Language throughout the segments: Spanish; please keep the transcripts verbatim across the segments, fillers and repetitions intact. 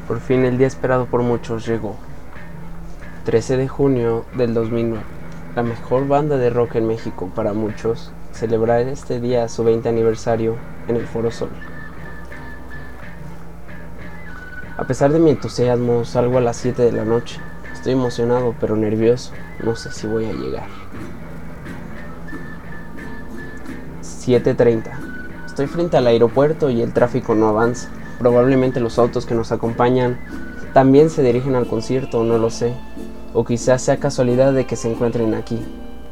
Por fin el día esperado por muchos llegó. trece de junio del dos mil nueve. La mejor banda de rock en México para muchos celebrará este día su veinte aniversario en el Foro Sol. A pesar de mi entusiasmo, salgo a las siete de la noche. Estoy emocionado pero nervioso. No sé si voy a llegar. siete treinta. Estoy frente al aeropuerto y el tráfico no avanza. Probablemente los autos que nos acompañan también se dirigen al concierto, no lo sé. O quizás sea casualidad de que se encuentren aquí.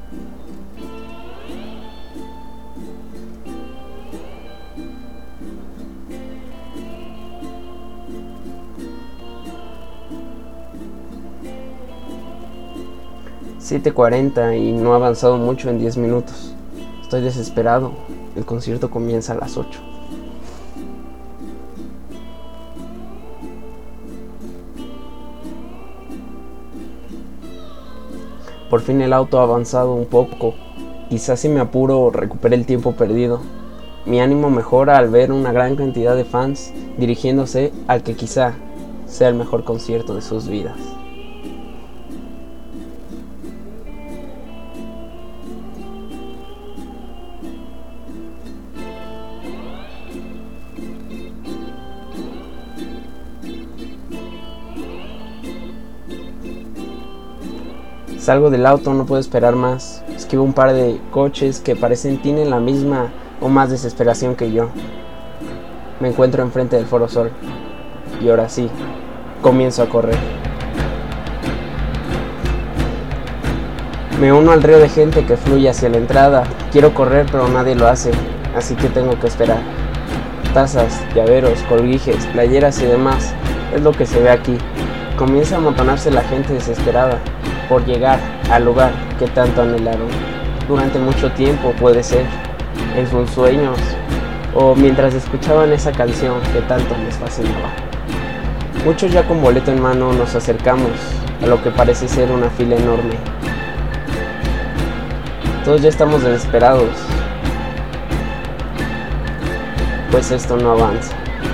siete cuarenta y no ha avanzado mucho en diez minutos. Estoy desesperado. El concierto comienza a las ocho. Por fin el auto ha avanzado un poco. Quizás si me apuro recupere el tiempo perdido. Mi ánimo mejora al ver una gran cantidad de fans dirigiéndose al que quizá sea el mejor concierto de sus vidas. Salgo del auto, no puedo esperar más. Esquivo un par de coches que parecen tienen la misma o más desesperación que yo. Me encuentro enfrente del Foro Sol. Y ahora sí, comienzo a correr. Me uno al río de gente que fluye hacia la entrada. Quiero correr pero nadie lo hace, así que tengo que esperar. Tazas, llaveros, colguijes, playeras y demás, es lo que se ve aquí. Comienza a amontonarse la gente desesperada por llegar al lugar que tanto anhelaron durante mucho tiempo, puede ser en sus sueños o mientras escuchaban esa canción que tanto les fascinaba. Muchos ya con boleto en mano nos acercamos a lo que parece ser una fila enorme. Todos ya estamos desesperados, pues esto no avanza.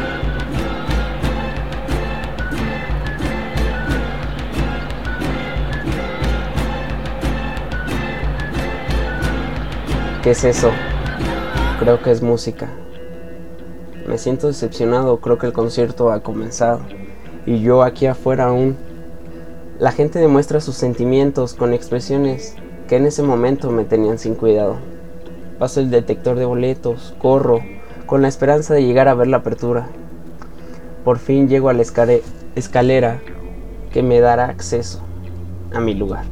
¿Qué es eso? Creo que es música. Me siento decepcionado, creo que el concierto ha comenzado y yo aquí afuera aún. La gente demuestra sus sentimientos con expresiones que en ese momento me tenían sin cuidado. Paso el detector de boletos, corro con la esperanza de llegar a ver la apertura. Por fin llego a la escale- escalera que me dará acceso a mi lugar.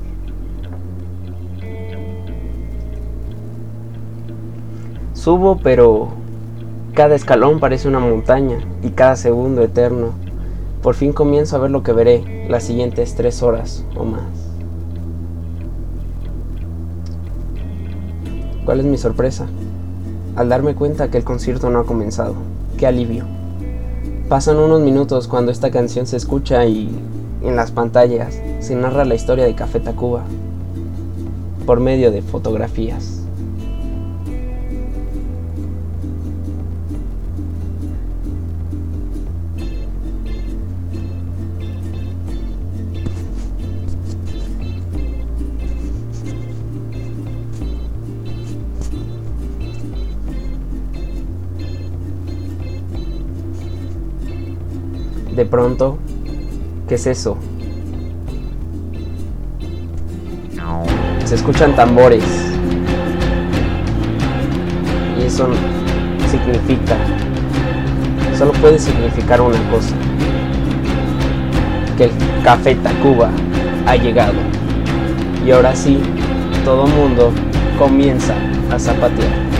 Subo, pero cada escalón parece una montaña y cada segundo eterno. Por fin comienzo a ver lo que veré las siguientes tres horas o más. ¿Cuál es mi sorpresa? Al darme cuenta que el concierto no ha comenzado. ¡Qué alivio! Pasan unos minutos cuando esta canción se escucha y en las pantallas se narra la historia de Café Tacuba por medio de fotografías. De pronto, ¿qué es eso? Se escuchan tambores. Y eso significa, solo puede significar una cosa: que el Café Tacuba ha llegado. Y ahora sí, todo mundo comienza a zapatear.